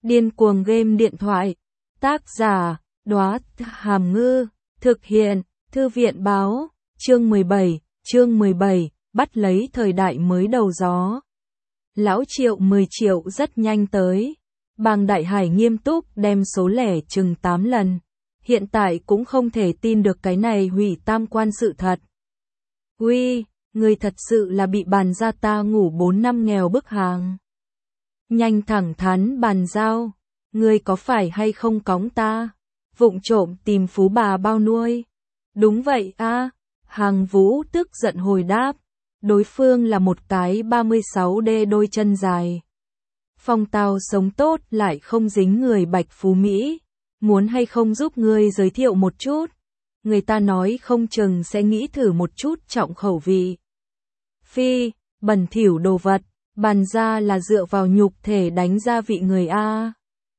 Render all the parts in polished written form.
Điên cuồng game điện thoại. Tác giả, Đóa Hàm Ngư. Thực hiện, Thư viện báo. Chương 17, bắt lấy thời đại mới đầu gió. Lão Triệu 10 triệu rất nhanh tới. Bàng Đại Hải nghiêm túc đem số lẻ chừng 8 lần. Hiện tại cũng không thể tin được cái này hủy tam quan sự thật. Uy, người thật sự là bị bàn ra ta ngủ 4 năm nghèo bức hàng. Nhanh thẳng thắn bàn giao, ngươi có phải hay không cóng ta, vụng trộm tìm phú bà bao nuôi. Đúng vậy a, Hàng Vũ tức giận hồi đáp, đối phương là một cái 36D đôi chân dài. Phong tao sống tốt lại không dính người Bạch Phú Mỹ, muốn hay không giúp ngươi giới thiệu một chút, người ta nói không chừng sẽ nghĩ thử một chút trọng khẩu vị. Phi, bẩn thỉu đồ vật, bàn ra là dựa vào nhục thể đánh gia vị người a.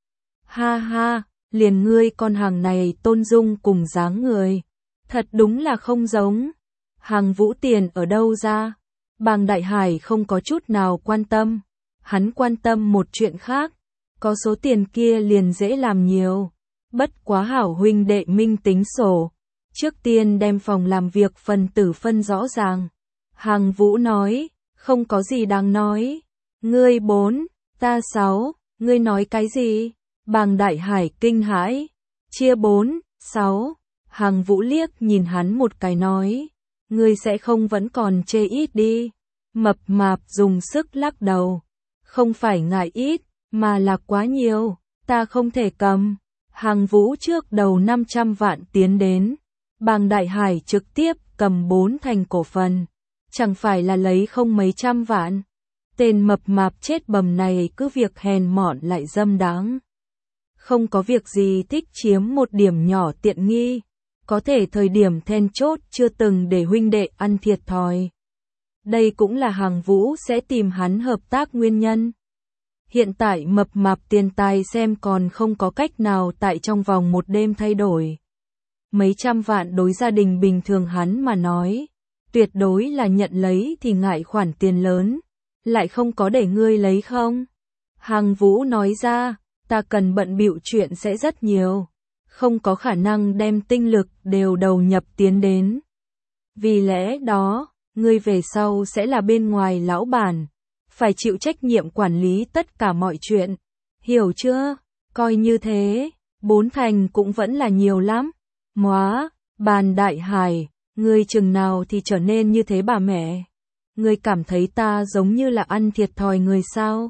Ha ha, liền ngươi con hàng này tôn dung cùng dáng người, thật đúng là không giống. Hàng Vũ tiền ở đâu ra? Bàng Đại Hải không có chút nào quan tâm, hắn quan tâm một chuyện khác, có số tiền kia liền dễ làm nhiều. Bất quá hảo huynh đệ minh tính sổ, trước tiên đem phòng làm việc phần tử phân rõ ràng. Hàng Vũ nói, không có gì đáng nói. Ngươi 4, ta 6, ngươi nói cái gì? Bàng Đại Hải kinh hãi. Chia 4, 6. Hàng Vũ liếc nhìn hắn một cái nói, ngươi sẽ không vẫn còn chê ít đi. Mập mạp dùng sức lắc đầu. Không phải ngại ít, mà là quá nhiều, ta không thể cầm. Hàng Vũ trước đầu 500 vạn tiến đến. Bàng Đại Hải trực tiếp cầm 4 thành cổ phần. Chẳng phải là lấy không mấy trăm vạn. Tên mập mạp chết bầm này cứ việc hèn mọn lại dâm đáng. Không có việc gì thích chiếm một điểm nhỏ tiện nghi. Có thể thời điểm then chốt chưa từng để huynh đệ ăn thiệt thòi. Đây cũng là Hàng Vũ sẽ tìm hắn hợp tác nguyên nhân. Hiện tại mập mạp tiền tài xem còn không có cách nào tại trong vòng một đêm thay đổi. Mấy trăm vạn đối gia đình bình thường hắn mà nói, tuyệt đối là nhận lấy thì ngại khoản tiền lớn, lại không có để ngươi lấy không? Hàng Vũ nói ra, ta cần bận bịu chuyện sẽ rất nhiều, không có khả năng đem tinh lực đều đầu nhập tiến đến. Vì lẽ đó, ngươi về sau sẽ là bên ngoài lão bản, phải chịu trách nhiệm quản lý tất cả mọi chuyện, hiểu chưa? Coi như thế, 4 thành cũng vẫn là nhiều lắm. Móa, Bàn Đại Hải, ngươi chừng nào thì trở nên như thế bà mẹ? Ngươi cảm thấy ta giống như là ăn thiệt thòi người sao?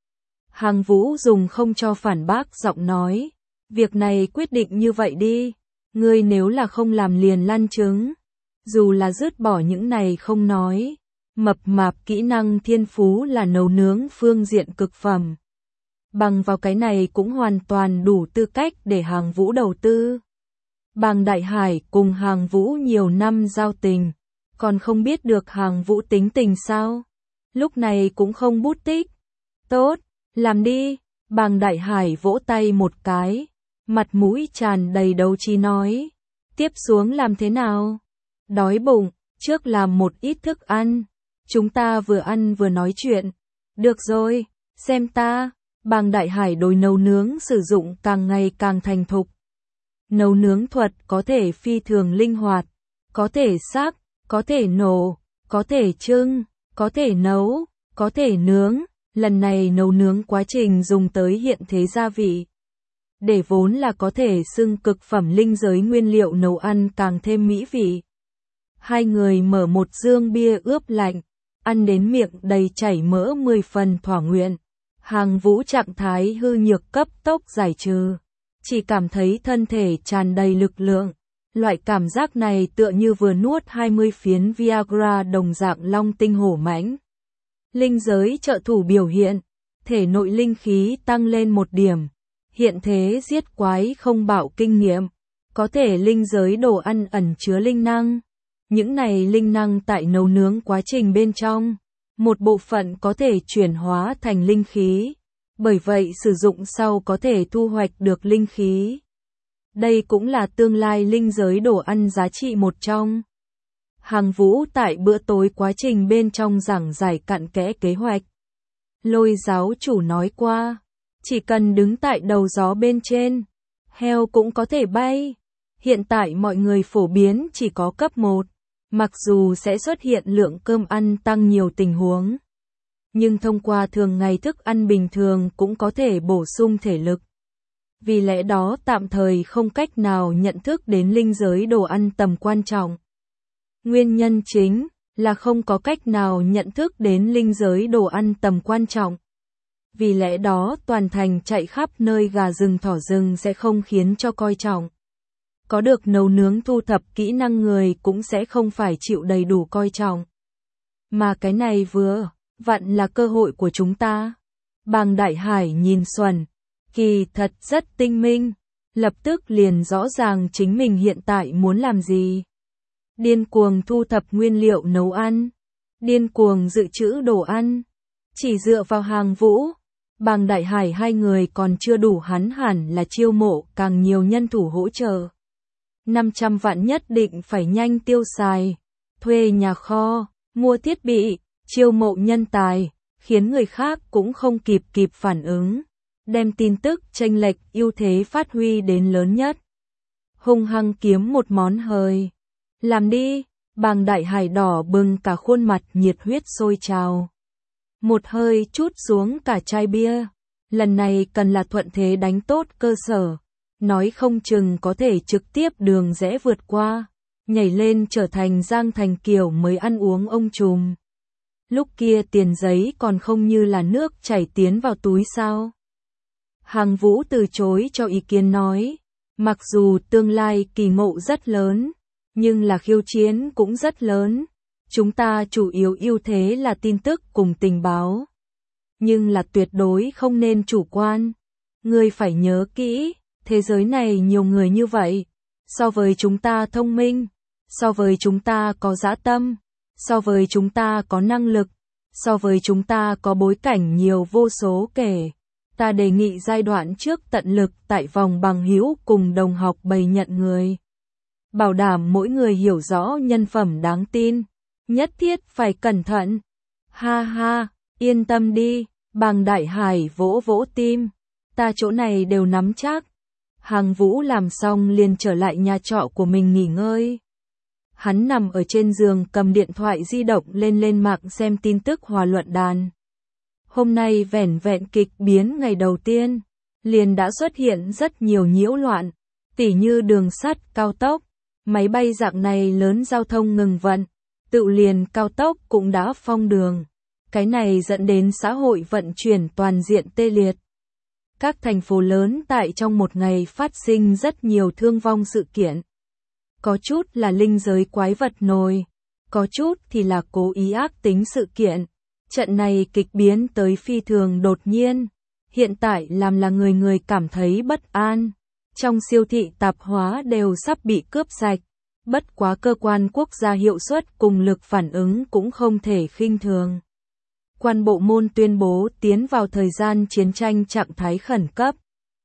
Hàng Vũ dùng không cho phản bác giọng nói, việc này quyết định như vậy đi, ngươi nếu là không làm liền lăn trứng. Dù là dứt bỏ những này không nói, mập mạp kỹ năng thiên phú là nấu nướng phương diện cực phẩm. Bằng vào cái này cũng hoàn toàn đủ tư cách để Hàng Vũ đầu tư. Bàng Đại Hải cùng Hàng Vũ nhiều năm giao tình, còn không biết được Hàng Vũ tính tình sao? Lúc này cũng không bút tích. Tốt, làm đi. Bàng Đại Hải vỗ tay một cái, mặt mũi tràn đầy đấu trí nói, tiếp xuống làm thế nào? Đói bụng, trước làm một ít thức ăn. Chúng ta vừa ăn vừa nói chuyện. Được rồi, xem ta. Bàng Đại Hải đối nấu nướng sử dụng càng ngày càng thành thục. Nấu nướng thuật có thể phi thường linh hoạt, có thể sắc, có thể nổ, có thể trưng, có thể nấu, có thể nướng. Lần này nấu nướng quá trình dùng tới hiện thế gia vị, để vốn là có thể xưng cực phẩm linh giới nguyên liệu nấu ăn càng thêm mỹ vị. Hai người mở một dương bia ướp lạnh, ăn đến miệng đầy chảy mỡ 10 phần thỏa nguyện. Hàng Vũ trạng thái hư nhược cấp tốc giải trừ, chỉ cảm thấy thân thể tràn đầy lực lượng. Loại cảm giác này tựa như vừa nuốt 20 phiến Viagra đồng dạng long tinh hổ mãnh. Linh giới trợ thủ biểu hiện, thể nội linh khí tăng lên 1 điểm, hiện thế giết quái không bạo kinh nghiệm, có thể linh giới đồ ăn ẩn chứa linh năng. Những này linh năng tại nấu nướng quá trình bên trong, một bộ phận có thể chuyển hóa thành linh khí, bởi vậy sử dụng sau có thể thu hoạch được linh khí. Đây cũng là tương lai linh giới đồ ăn giá trị một trong. Hàng Vũ tại bữa tối quá trình bên trong giảng giải cặn kẽ kế hoạch. Lôi giáo chủ nói qua, Chỉ cần đứng tại đầu gió bên trên, heo cũng có thể bay. Hiện tại mọi người phổ biến chỉ có cấp 1, mặc dù sẽ xuất hiện lượng cơm ăn tăng nhiều tình huống. Nhưng thông qua thường ngày thức ăn bình thường cũng có thể bổ sung thể lực. Vì lẽ đó tạm thời không cách nào nhận thức đến linh giới đồ ăn tầm quan trọng. Nguyên nhân chính là không có cách nào nhận thức đến linh giới đồ ăn tầm quan trọng. Vì lẽ đó toàn thành chạy khắp nơi gà rừng thỏ rừng sẽ không khiến cho coi trọng. Có được nấu nướng thu thập kỹ năng người cũng sẽ không phải chịu đầy đủ coi trọng. Mà cái này vừa vặn là cơ hội của chúng ta. Bàng Đại Hải nhìn Xuân, kỳ thật rất tinh minh, lập tức liền rõ ràng chính mình hiện tại muốn làm gì. Điên cuồng thu thập nguyên liệu nấu ăn, điên cuồng dự trữ đồ ăn. Chỉ dựa vào Hàng Vũ, Bàng Đại Hải hai người còn chưa đủ, hắn hẳn là chiêu mộ càng nhiều nhân thủ hỗ trợ. 500 vạn nhất định phải nhanh tiêu xài, thuê nhà kho, mua thiết bị, chiêu mộ nhân tài, khiến người khác cũng không kịp phản ứng, đem tin tức chênh lệch ưu thế phát huy đến lớn nhất. Hung hăng kiếm một món hời. Làm đi, Bàng Đại Hải đỏ bừng cả khuôn mặt, nhiệt huyết sôi trào. Một hơi chút xuống cả chai bia. Lần này cần là thuận thế đánh tốt cơ sở. Nói không chừng có thể trực tiếp đường rẽ vượt qua. Nhảy lên trở thành Giang Thành Kiều mới ăn uống ông trùm. Lúc kia tiền giấy còn không như là nước chảy tiến vào túi sao. Hàng Vũ từ chối cho ý kiến nói. Mặc dù tương lai kỳ ngộ rất lớn, nhưng là khiêu chiến cũng rất lớn. Chúng ta chủ yếu ưu thế là tin tức cùng tình báo. Nhưng là tuyệt đối không nên chủ quan. Ngươi phải nhớ kỹ, thế giới này nhiều người như vậy. So với chúng ta thông minh, so với chúng ta có dã tâm, so với chúng ta có năng lực, so với chúng ta có bối cảnh nhiều vô số kể. Ta đề nghị giai đoạn trước tận lực tại vòng bằng hữu cùng đồng học bày nhận người. Bảo đảm mỗi người hiểu rõ nhân phẩm đáng tin. Nhất thiết phải cẩn thận. Ha ha, yên tâm đi, Bàng Đại Hải vỗ vỗ tim. Ta chỗ này đều nắm chắc. Hàng Vũ làm xong liền trở lại nhà trọ của mình nghỉ ngơi. Hắn nằm ở trên giường cầm điện thoại di động lên mạng xem tin tức hòa luận đàn. Hôm nay vẻn vẹn kịch biến ngày đầu tiên, liền đã xuất hiện rất nhiều nhiễu loạn, tỉ như đường sắt, cao tốc, máy bay dạng này lớn giao thông ngừng vận, tự liền cao tốc cũng đã phong đường. Cái này dẫn đến xã hội vận chuyển toàn diện tê liệt. Các thành phố lớn tại trong một ngày phát sinh rất nhiều thương vong sự kiện. Có chút là linh giới quái vật nổi, có chút thì là cố ý ác tính sự kiện. Trận này kịch biến tới phi thường đột nhiên, hiện tại làm là người người cảm thấy bất an. Trong siêu thị tạp hóa đều sắp bị cướp sạch, bất quá cơ quan quốc gia hiệu suất cùng lực phản ứng cũng không thể khinh thường. Quan bộ môn tuyên bố tiến vào thời gian chiến tranh trạng thái khẩn cấp.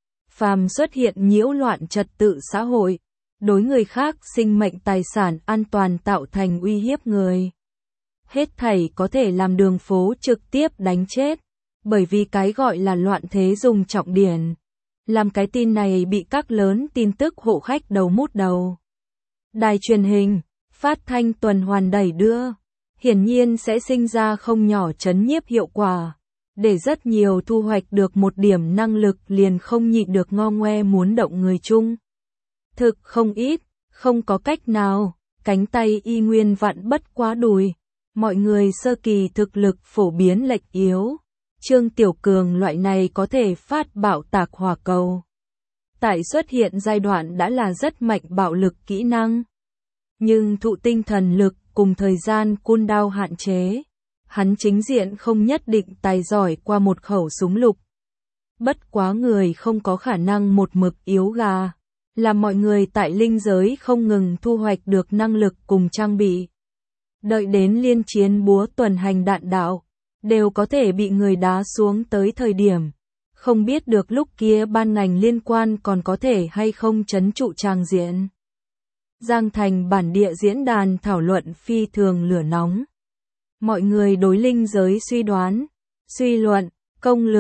Phàm xuất hiện nhiễu loạn trật tự xã hội, đối người khác sinh mệnh tài sản an toàn tạo thành uy hiếp người. Hết thảy có thể làm đường phố trực tiếp đánh chết, bởi vì cái gọi là loạn thế dùng trọng điển. Làm cái tin này bị các lớn tin tức hộ khách đầu mút đầu. Đài truyền hình, phát thanh tuần hoàn đẩy đưa, hiển nhiên sẽ sinh ra không nhỏ chấn nhiếp hiệu quả. Để rất nhiều thu hoạch được một điểm năng lực liền không nhịn được ngo ngoe muốn động người chung. Thực không ít, không có cách nào, cánh tay y nguyên vặn bất quá đùi. Mọi người sơ kỳ thực lực phổ biến lệch yếu. Trương Tiểu Cường loại này có thể phát bạo tạc hỏa cầu. Tại xuất hiện giai đoạn đã là rất mạnh bạo lực kỹ năng. Nhưng thụ tinh thần lực cùng thời gian cooldown hạn chế. Hắn chính diện không nhất định tài giỏi qua một khẩu súng lục. Bất quá người không có khả năng một mực yếu gà. Làm mọi người tại linh giới không ngừng thu hoạch được năng lực cùng trang bị. Đợi đến liên chiến búa tuần hành đạn đạo, đều có thể bị người đá xuống tới thời điểm. Không biết được lúc kia ban ngành liên quan còn có thể hay không trấn trụ tràng diện. Giang Thành bản địa diễn đàn thảo luận phi thường lửa nóng. Mọi người đối linh giới suy đoán, suy luận, công lược,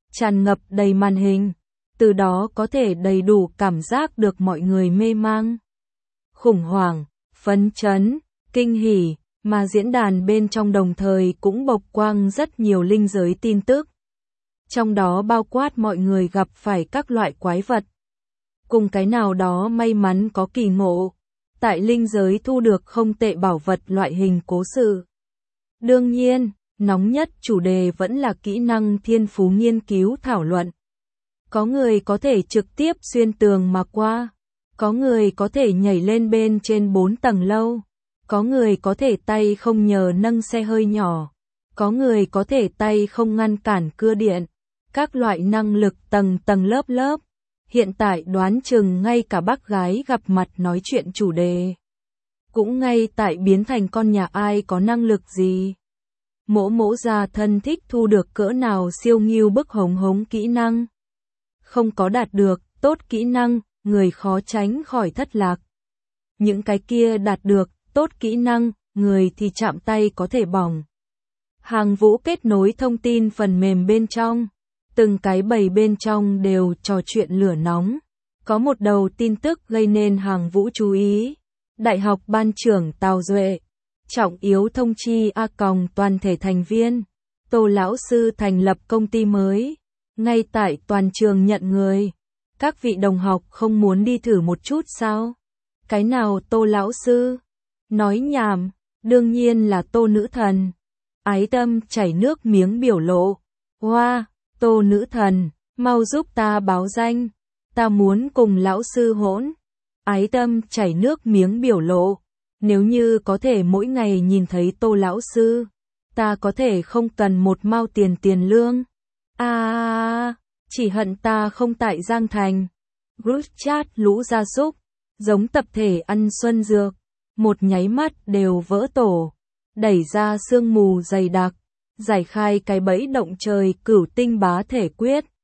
tràn ngập đầy màn hình, từ đó có thể đầy đủ cảm giác được mọi người mê mang, khủng hoảng, phấn chấn, kinh hỉ, mà diễn đàn bên trong đồng thời cũng bộc quang rất nhiều linh giới tin tức. Trong đó bao quát mọi người gặp phải các loại quái vật, cùng cái nào đó may mắn có kỳ ngộ, tại linh giới thu được không tệ bảo vật loại hình cố sự. Đương nhiên, nóng nhất chủ đề vẫn là kỹ năng thiên phú nghiên cứu thảo luận. Có người có thể trực tiếp xuyên tường mà qua, có người có thể nhảy lên bên trên 4 tầng lâu, có người có thể tay không nhờ nâng xe hơi nhỏ, có người có thể tay không ngăn cản cưa điện, các loại năng lực tầng tầng lớp lớp. Hiện tại đoán chừng ngay cả bác gái gặp mặt nói chuyện chủ đề cũng ngay tại biến thành con nhà ai có năng lực gì. Mỗ mỗ già thân thích thu được cỡ nào siêu nghiêu bức hống hống kỹ năng. Không có đạt được tốt kỹ năng, người khó tránh khỏi thất lạc. Những cái kia đạt được tốt kỹ năng, người thì chạm tay có thể bỏng. Hàng Vũ kết nối thông tin phần mềm bên trong. Từng cái bầy bên trong đều trò chuyện lửa nóng. Có một đầu tin tức gây nên Hàng Vũ chú ý. Đại học ban trưởng Tào Duệ trọng yếu thông chi toàn thể thành viên. Tô lão sư thành lập công ty mới. Ngay tại toàn trường nhận người. Các vị đồng học không muốn đi thử một chút sao? Cái nào Tô lão sư? Nói nhảm, đương nhiên là Tô nữ thần. Ái Tâm chảy nước miếng biểu lộ. Wow, Tô nữ thần, mau giúp ta báo danh. Ta muốn cùng lão sư hỗn. Ái Tâm chảy nước miếng biểu lộ. Nếu như có thể mỗi ngày nhìn thấy Tô lão sư, ta có thể không cần một mao tiền lương. Chỉ hận ta không tại Giang Thành. Group chat lũ gia súc, giống tập thể ăn xuân dược, một nháy mắt đều vỡ tổ, đẩy ra sương mù dày đặc, giải khai cái bẫy động trời cửu tinh bá thể quyết.